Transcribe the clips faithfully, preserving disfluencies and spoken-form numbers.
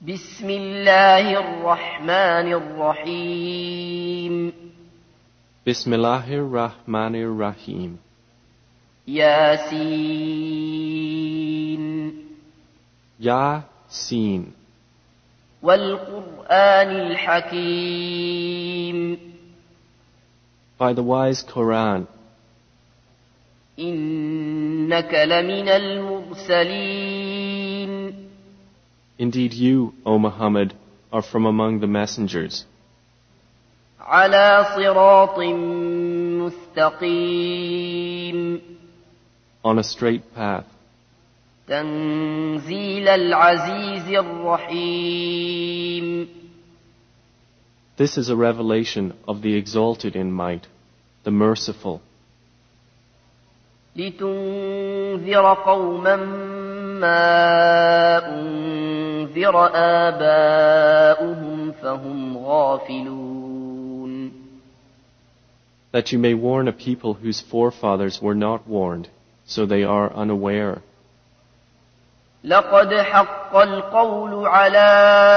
بسم الله الرحمن الرحيم Bismillahir Rahmanir Rahim. ياسين Yasin. والقرآن الحكيم By the wise Quran, إنك لمن المرسلين indeed you, O Muhammad, are from among the messengers, على صراط مستقيم on a straight path, تنزيل العزيز الرحيم This is a revelation of the exalted in might, the merciful, لتنذر قوما ما أنذر آباؤهم فهم غافلون that you may warn a people whose forefathers were not warned, so they are unaware. لقد حق القول على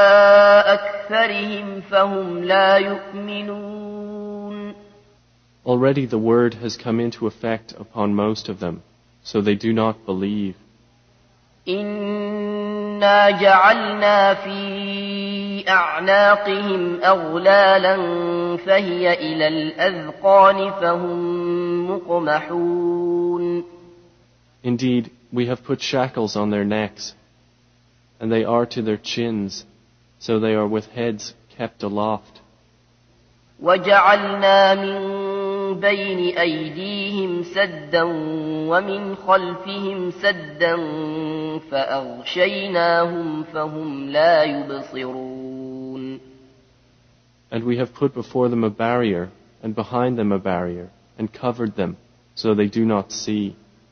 أكثرهم فهم لا يؤمنون Already the word has come into effect upon most of them, so they do not believe. إنا جعلنا في أعناقهم أغلالا فهي إلى الأذقان فهم مقمحون Indeed, we have put shackles on their necks, and they are to their chins, so they are with heads kept aloft. وجعلنا من بين أيديهم سدا ومن خلفهم سدا فأغشيناهم فهم لا يبصرون And we have put before them a barrier, and behind them a barrier, and covered them, so they do not see.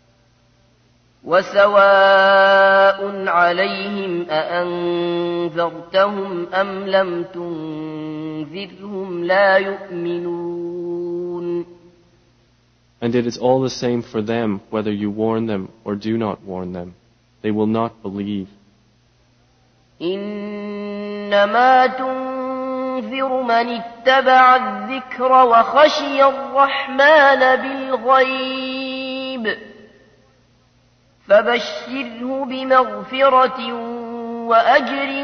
وسواء عليهم أأنذرتهم أم لم تنذرهم لا يؤمنون And it is all the same for them whether you warn them or do not warn them. They will not believe. إنما تنذر من اتبع الذكر وخشي الرحمن بالغيب فبشره بمغفرة وأجر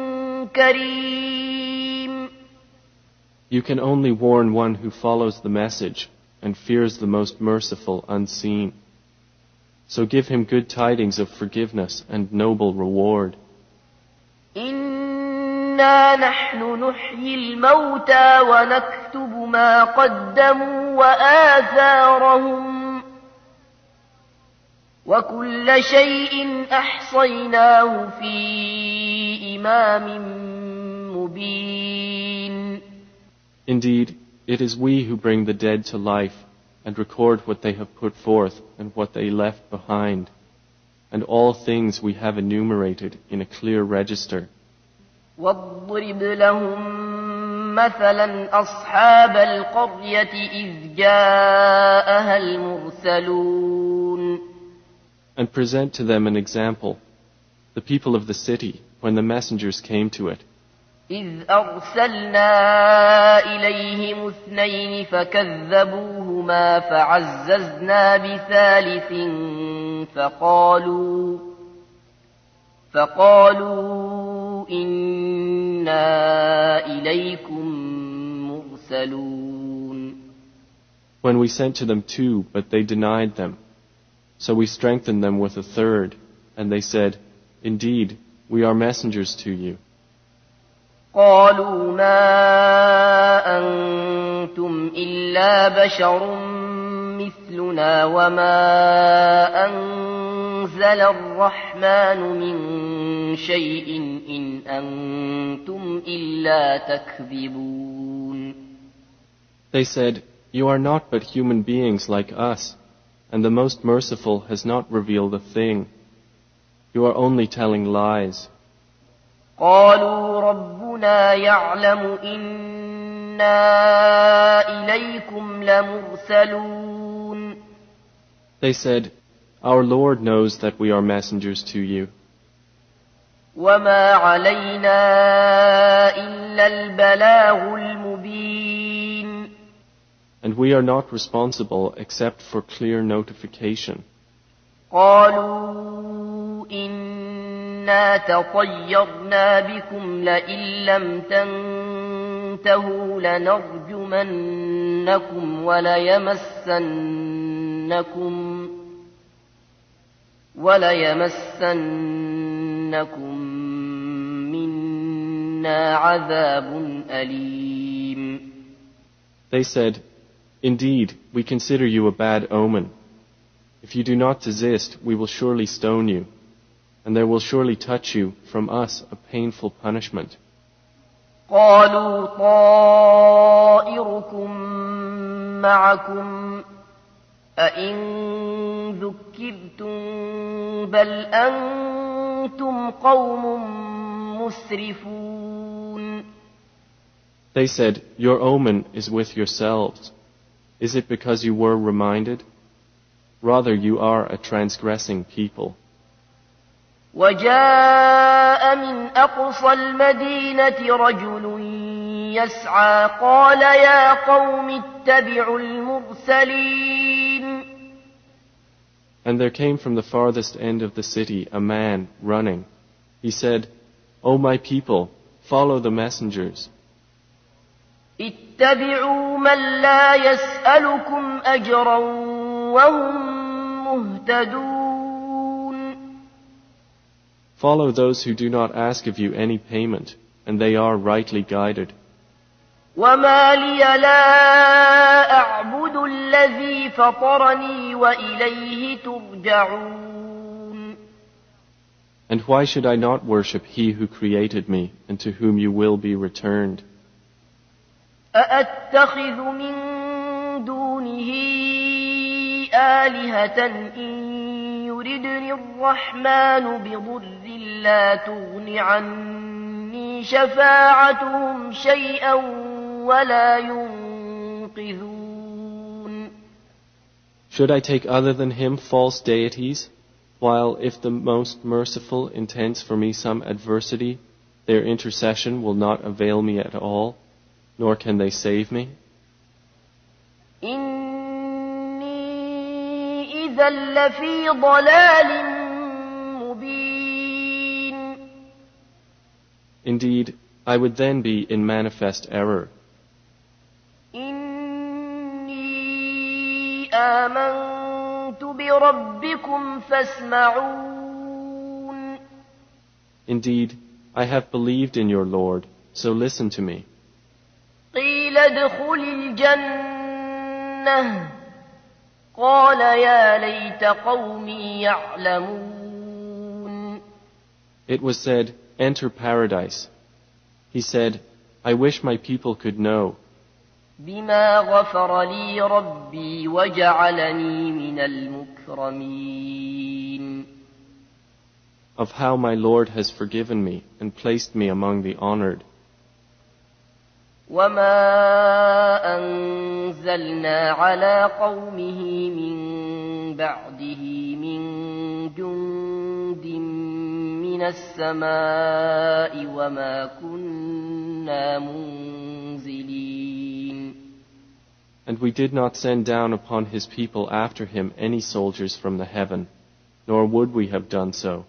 كريم You can only warn one who follows the message and fears the most merciful unseen. So give him good tidings of forgiveness and noble reward. إنا نحن نحيي الموتى ونكتب ما قدموا وآثارهم وكل شيء أحصيناه في إمام مبين Indeed, it is we who bring the dead to life and record what they have put forth and what they left behind. And all things we have enumerated in a clear register. واضرب لهم مثلا أصحاب القرية إذ جاءها المرسلون And present to them an example, the people of the city, when the messengers came to it. إذ أرسلنا إليهم اثنين فكذبوهما فعززنا بثالث فقالوا فقالوا إنا إليكم مرسلون When we sent to them two, but they denied them. So we strengthened them with a third, and they said, Indeed, we are messengers to you. قالوا ما أنتم إلا بشر مثلنا وما أنزل الرحمن من شيء إن أنتم إلا تكذبون They said, You are not but human beings like us, and the Most Merciful has not revealed a thing. You are only telling lies. قالوا ربنا يعلم إنا إليكم لمرسلون They said, Our Lord knows that we are messengers to you. وما علينا إلا البلاغ المبين. And we are not responsible except for clear notification. قالوا إنا تطيرنا بكم لئن لم تنتهوا لنرجمنكم وليمسنكم وليمسنكم منا عذاب أليم. They said, "Indeed, we consider you a bad omen. If you do not desist, we will surely stone you, and there will surely touch you from us a painful punishment." قالوا طائركم معكم أئن ذكرتم بل أنتم قوم مسرفون. They said, "Your omen is with yourselves. Is it because you were reminded? Rather, you are a transgressing people." وجاء من أقصى المدينة رجل يسعى قال يا قوم اتبعوا المرسلين. And there came from the farthest end of the city a man running. He said, "O my people, follow the messengers. اتبعوا من لا يسألكم أجرا وهم مهتدون. Follow those who do not ask of you any payment, and they are rightly guided." وما لي لا أعبد الذي فطرني وإليه ترجعون. And why should I not worship He who created me, and to whom you will be returned? أأتخذ من دونه آلهة إن يردني الرحمن بضر لا تغن عني شفاعتهم شيئا ولا ينقذون. Should I take other than Him false deities, while if the Most Merciful intends for me some adversity, their intercession will not avail me at all, nor can they save me? إني إذا لفي ضلال مبين. Indeed, I would then be in manifest error. إني آمنت بربكم فاسمعون. Indeed, I have believed in your Lord, so listen to me. قيل ادخل الجنة قال يا ليت قومي يعلمون. It was said, "Enter paradise." He said, "I wish my people could know." بما غفر لي ربي وجعلني من المكرمين. Of how my Lord has forgiven me and placed me among the honored. وما أنزلنا على قومه من بعده من جند من السماء وما كنا منزلين. And we did not send down upon his people after him any soldiers from the heaven, nor would we have done so.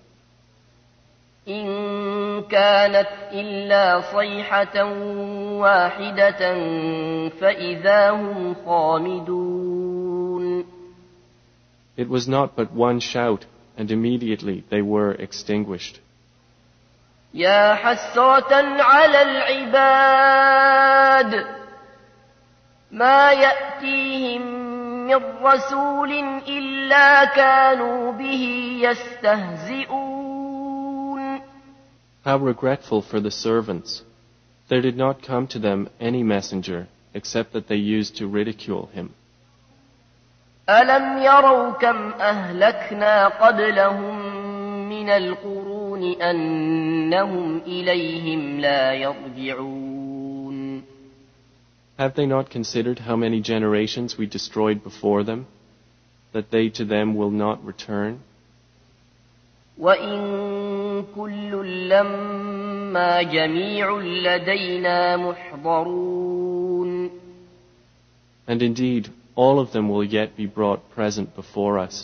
إن كانت إلا صيحة واحدة فإذا هم خامدون. It was not but one shout, and immediately they were extinguished. يا حسرة على العباد ما يأتيهم من رسول إلا كانوا به يستهزئون. How regretful for the servants! There did not come to them any messenger, except that they used to ridicule him. ألم يروا كم أهلكنا قبلهم من القرون أنهم إليهم لا يرجعون. Have they not considered how many generations we destroyed before them, that they to them will not return? وإن كل لما جميع لدينا محضرون. And indeed, all of them will yet be brought present before us.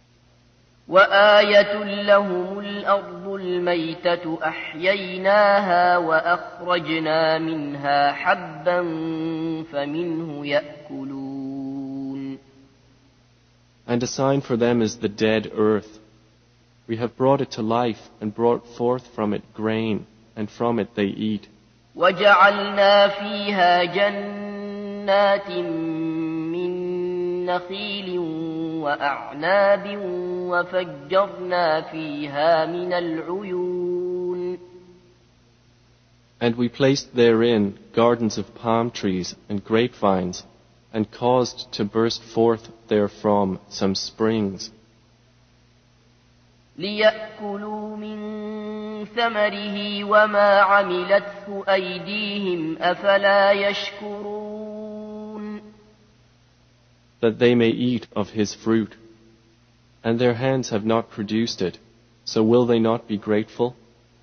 وآية لهم الأرض الميتة أحييناها وأخرجنا منها حبا فمنه يأكلون. And a sign for them is the dead earth. We have brought it to life and brought forth from it grain, and from it they eat. وجعلنا فيها جنات من نخيل وأعناب وفجرنا فيها من العيون. And we placed therein gardens of palm trees and grapevines, and caused to burst forth therefrom some springs. ليأكلوا من ثمره وما عملته أيديهم أفلا يشكرون. That they may eat of his fruit, and their hands have not produced it, so will they not be grateful?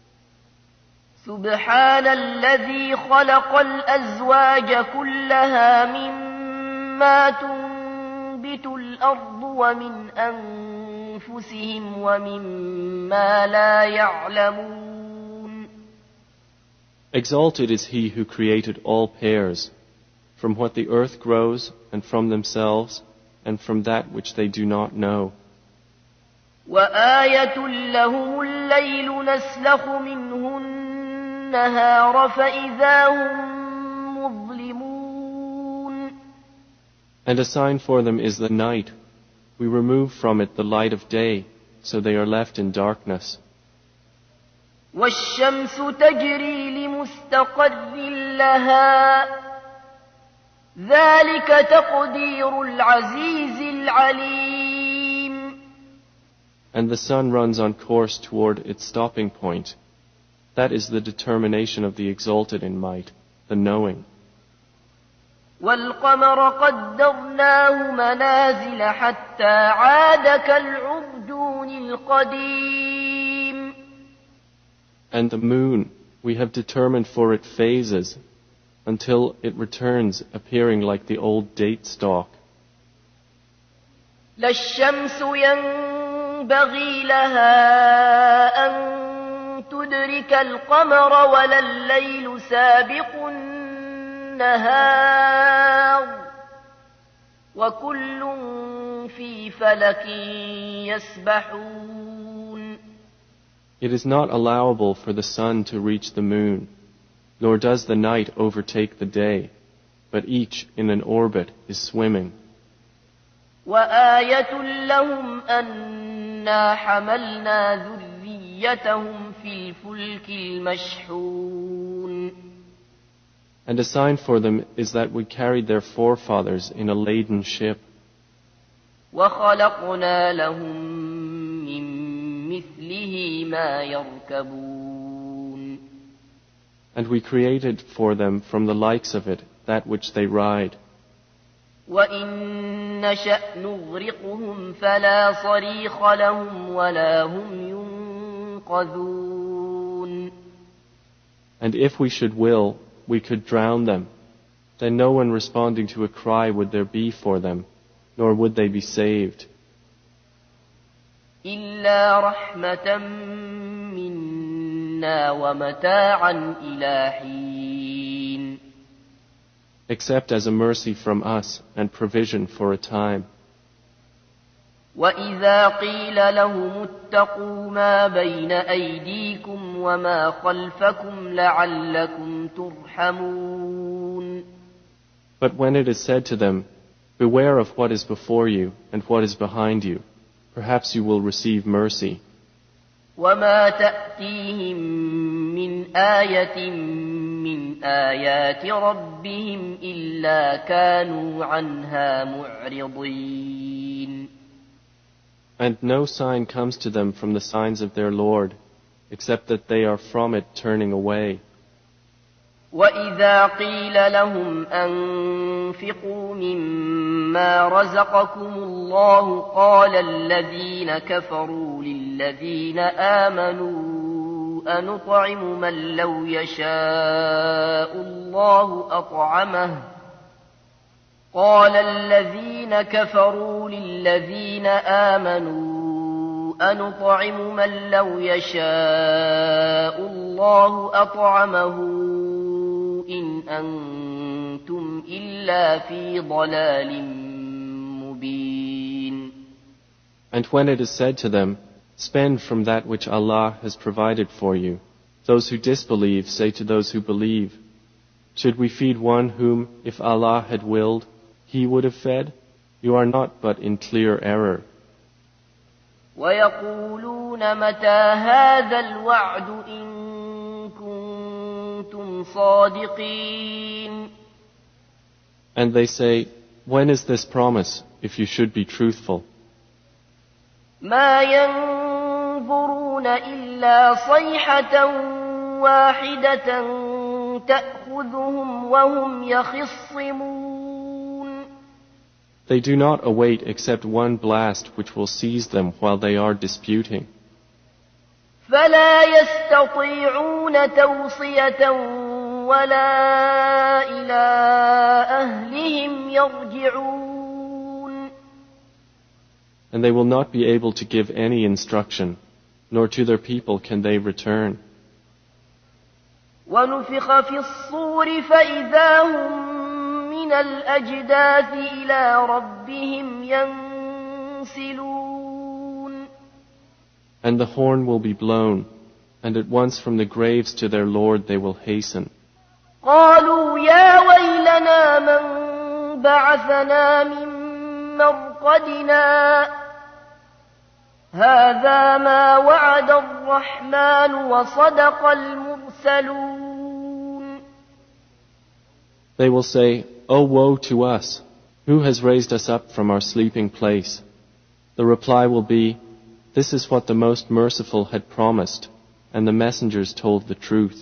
سبحان الذي خلق الأزواج كلها مما تنبت الأرض ومن أنفسهم ومما لا يعلمون. Exalted is he who created all pairs, from what the earth grows, and from themselves, and from that which they do not know. وآية لهم الليل نسلخ منه النهار فإذا هم مظلمون. And a sign for them is the night. We remove from it the light of day, so they are left in darkness. والشمس تجري لمستقر لها ذلك تقدير العزيز العليم. And the sun runs on course toward its stopping point. That is the determination of the exalted in might, the knowing. والقمر قدرناه منازل حتى عاد كالعرجون القديم. And the moon, we have determined for it phases, until it returns appearing like the old date stalk. لا الشمس ينبغي لها أن تدرك القمر ولا الليل سابق النهار وكل في فلك يسبحون. It is not allowable for the sun to reach the moon, nor does the night overtake the day, but each in an orbit is swimming. وآية لهم أنا حملنا ذريتهم في الفلك المشحون. And a sign for them is that we carried their forefathers in a laden ship. وخلقنا لهم من مثله ما يركبون. And we created for them from the likes of it that which they ride. وإن نشأ نغرقهم فلا صريخ لهم ولا هم ينقذون. And if we should will, we could drown them. Then no one responding to a cry would there be for them, nor would they be saved. إلا رحمة منا ومتاعا إلى حين. Except as a mercy from us and provision for a time. وإذا قيل لهم اتقوا ما بين أيديكم وما خلفكم لعلكم ترحمون. But when it is said to them, beware of what is before you and what is behind you, perhaps you will receive mercy. وما تأتيهم من آية من آيات ربهم إلا كانوا عنها معرضين. And no sign comes to them from the signs of their Lord, except that they are from it turning away. وإذا قيل لهم أنفقوا مما رزقكم الله قال الذين كفروا للذين آمنوا أنطعم من لو يشاء الله أطعمه قال الذين كفروا للذين آمنوا أنطعم من لو يشاء الله أطعمه إن أنتم إلا في ضلال مبين. And when it is said to them, spend from that which Allah has provided for you, those who disbelieve say to those who believe, should we feed one whom, if Allah had willed, He would have fed? You are not but in clear error. وَيَقُولُونَ مَتَى هَذَا الْوَعْدُ إِن كُنتُمْ صَادِقِينَ. And they say, when is this promise, if you should be truthful? مَا يَنظُرُونَ إِلَّا صَيْحَةً وَاحِدَةً تَأْخُذُهُمْ وَهُمْ يَخِصِّمُونَ. They do not await except one blast which will seize them while they are disputing. فَلَا يَسْتَطِيعُونَ تَوْصِيَةً وَلَا إِلَىٰ أَهْلِهِمْ يَرْجِعُونَ. And they will not be able to give any instruction, nor to their people can they return. وَنُفِخَ فِي الصُّورِ فَإِذَا هُم مِّنَ الْأَجْدَاثِ إِلَىٰ رَبِّهِمْ يَنسِلُونَ. And the horn will be blown, and at once from the graves to their Lord they will hasten. قَالُوا يَا وَيْلَنَا مَن بَعَثَنَا مِن مَّرْقَدِنَا هَٰذَا مَا وَعَدَ الرَّحْمَٰنُ وَصَدَقَ الْمُرْسَلُونَ. They will say, "Oh, woe to us! Who has raised us up from our sleeping place?" The reply will be, "This is what the Most Merciful had promised, and the messengers told the truth."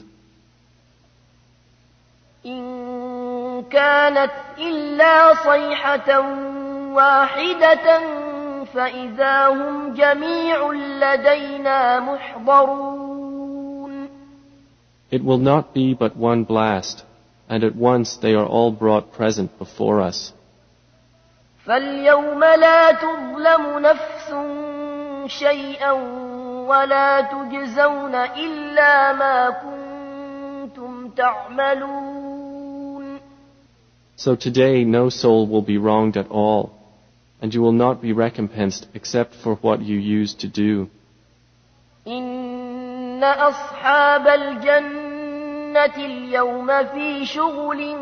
إِن كَانَتْ إِلَّا صَيْحَةً وَاحِدَةً فَإِذَا هُمْ جَمِيعٌ لَّدَيْنَا مُحْضَرُونَ. It will not be but one blast, and at once they are all brought present before us. فَالْيَوْمَ لَا تُظْلَمُ نَفْسٌ شَيْئًا وَلَا تُجْزَوْنَ إِلَّا مَا كُنتُمْ تَعْمَلُونَ. So today no soul will be wronged at all, and you will not be recompensed except for what you used to do. إِنَّ أَصْحَابَ الْجَنَّةِ الْيَوْمَ فِي شُغُلٍ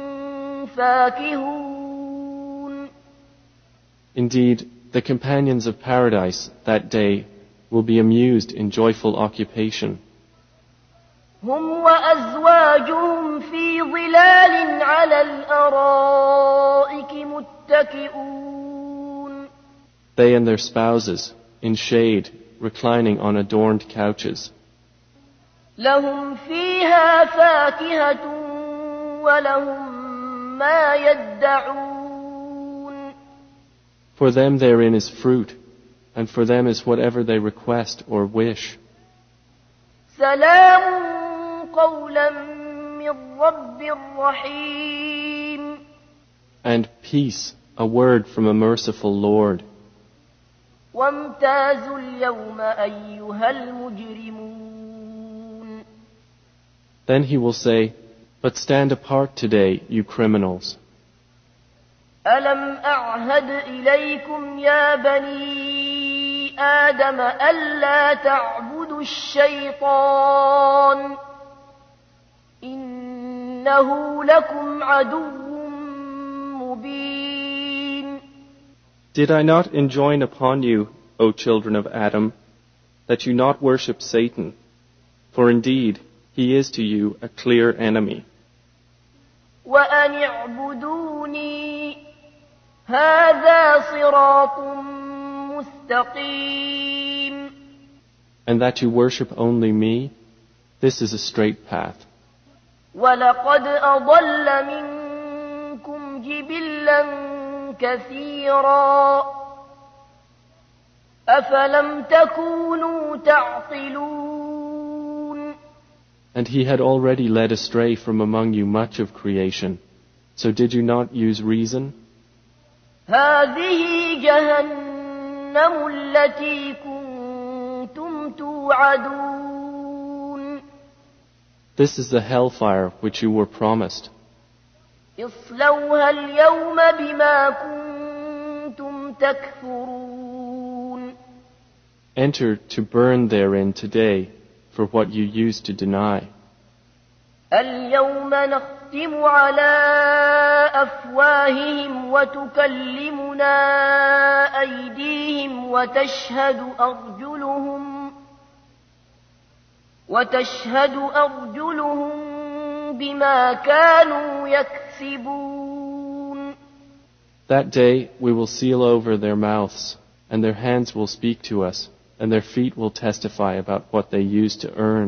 فَاكِهُونَ. Indeed, the companions of paradise that day will be amused in joyful occupation. هُمْ وَأَزْوَاجُهُمْ فِي ظِلَالٍ عَلَى الْأَرَائِكِ مُتَّكِئُونَ. They and their spouses, in shade, reclining on adorned couches. لَهُمْ فِيهَا فَاكِهَةٌ وَلَهُم مَّا يَدَّعُونَ. For them therein is fruit, and for them is whatever they request or wish. سَلَامٌ قَوْلًا مِّن رَّبٍّ رَّحِيمٍ. And peace, a word from a merciful Lord. وَامْتَازُوا الْيَوْمَ أَيُّهَا الْمُجْرِمُونَ. Then he will say, "But stand apart today, you criminals. أَلَمْ أَعْهَدْ إِلَيْكُمْ يَا بَنِي آدَمَ أَلَّا تَعْبُدُوا الشَّيْطَانَ إِنَّهُ لَكُمْ عَدُوٌّ مُّبِينٌ." Did I not enjoin upon you, O children of Adam, that you not worship Satan, for indeed he is to you a clear enemy. وَأَنِ اعْبُدُونِي هَذَا صِرَاطٌ مُسْتَقِيمٌ. And that you worship only me, this is a straight path. وَلَقَدْ أَضَلَّ مِنكُمْ جِبِلًّا كَثِيرًا أَفَلَمْ تَكُونُوا تَعْقِلُونَ. And he had already led astray from among you much of creation. So did you not use reason? هذه جهنم التي كنتم توعدون. This is the hellfire which you were promised. اصلوها اليوم بما كنتم تكفرون. Enter to burn therein today for what you used to deny. اليوم نختم على أفواههم وتكلمنا أيديهم وتشهد أرجلهم وتشهد أرجلهم بما كانوا يكسبون. That day we will seal over their mouths, and their hands will speak to us, and their feet will testify about what they used to earn.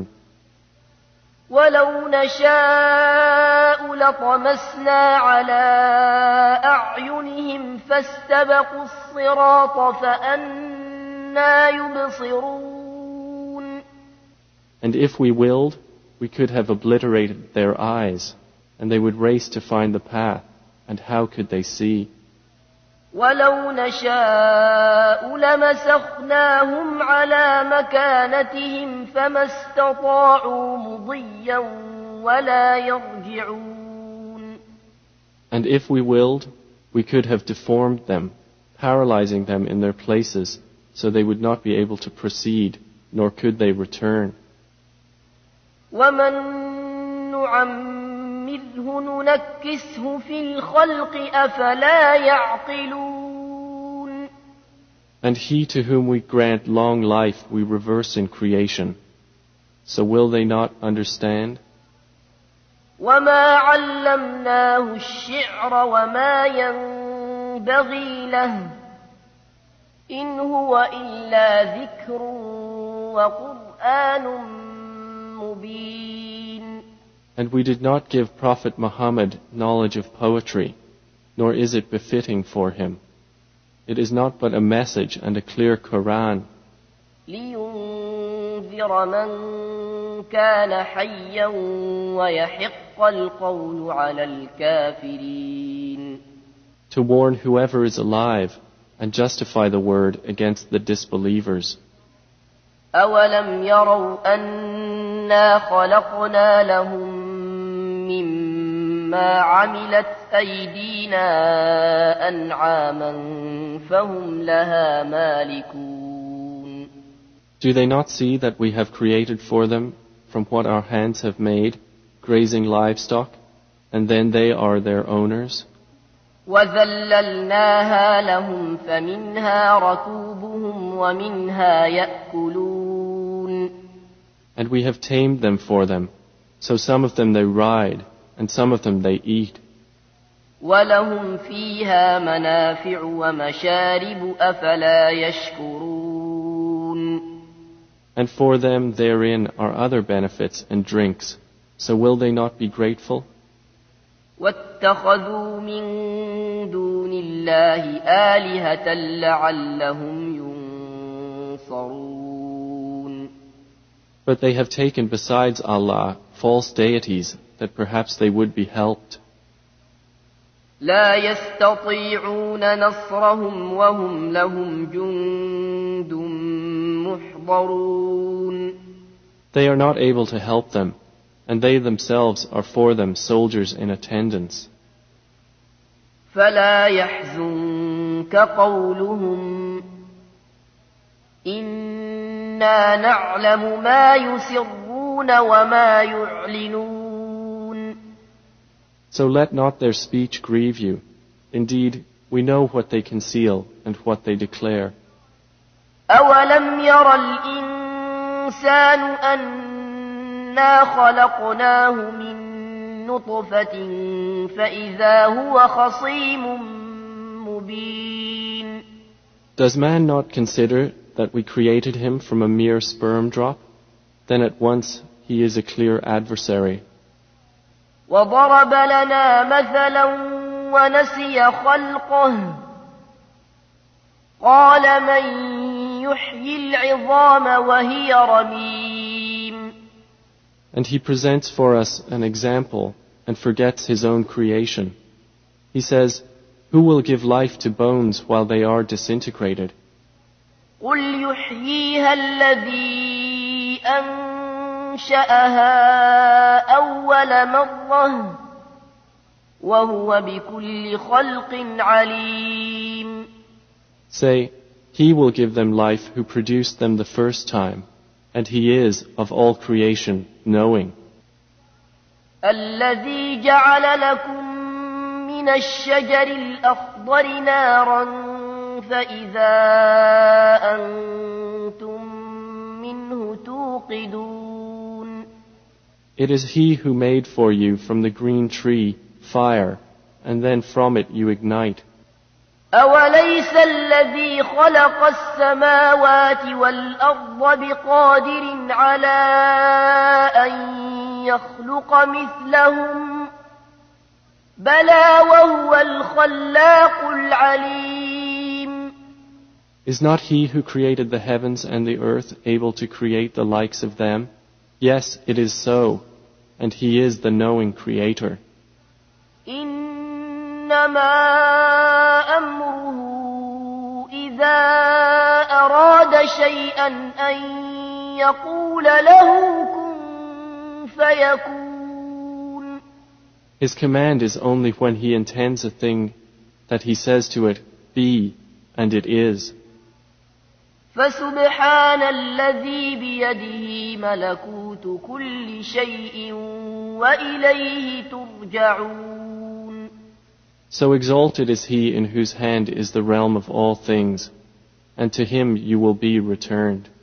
ولو نشاء لطمسنا على أعينهم فاستبقوا الصراط فأنى يبصرون. And if we willed, we could have obliterated their eyes, and they would race to find the path, and how could they see? ولو نشاء لمسخناهم على مكانتهم فما استطاعوا مضيا ولا يرجعون. And if we willed, we could have deformed them, paralyzing them in their places, so they would not be able to proceed, nor could they return. ومن نعمره ننكسه في الخلق أفلا يعقلون. And he to whom we grant long life we reverse in creation. So will they not understand? وما علمناه الشعر وما ينبغي له إن هو إلا ذكر وقرآن مبين. And we did not give Prophet Muhammad knowledge of poetry, nor is it befitting for him. It is not but a message and a clear Quran. لينذر من كان حيا ويحق القول على الكافرين. To warn whoever is alive and justify the word against the disbelievers. أولم يروا أنا خلقنا لهم مما عملت أيدينا أنعاما فهم لها مالكون. Do they not see that we have created for them from what our hands have made grazing livestock, and then they are their owners? وذللناها لهم فمنها ركوبهم ومنها يأكلون. And we have tamed them for them, so some of them they ride, and some of them they eat. ولهم فيها منافع ومشارب أفلا يشكرون. And for them therein are other benefits and drinks, so will they not be grateful? واتخذوا من دون الله آلهة لعلهم ينصرون. But they have taken besides Allah false deities that perhaps they would be helped. لا يستطيعون نصرهم وهم لهم جند محضرون. They are not able to help them, and they themselves are for them soldiers in attendance. فلا يحزنك قولهم إنا نعلم ما يسرون وما يعلنون. So let not their speech grieve you. Indeed, we know what they conceal and what they declare. أولم ير الإنسان أنا خلقناه من نطفة فإذا هو خصيم مبين. Does man not consider that we created him from a mere sperm drop? Then at once he is a clear adversary. وضرب لنا مثلا ونسي خلقه قال من يحيي العظام وهي رميم. And he presents for us an example and forgets his own creation. He says, who will give life to bones while they are disintegrated? قل يحييها الذي أنشأها أول مرة وهو بكل خلق عليم. Say, he will give them life who produced them the first time, and he is of all creation knowing. الذي جعل لكم من الشجر الأخضر نارا فإذا أنتم منه توقدون. It is he who made for you from the green tree fire, and then from it you ignite. أوليس الذي خلق السماوات والأرض بقادر على أن يخلق مثلهم بلى وهو الخلاق العليم. Is not he who created the heavens and the earth able to create the likes of them? Yes, it is so, and he is the knowing creator. إنما أمره إذا أراد شيئا أن يقول له كن فيكون. His command is only when he intends a thing that he says to it, be, and it is. فسبحان الذي بيده ملكوت كل شيء وإليه ترجعون. So exalted is he in whose hand is the realm of all things, and to him you will be returned.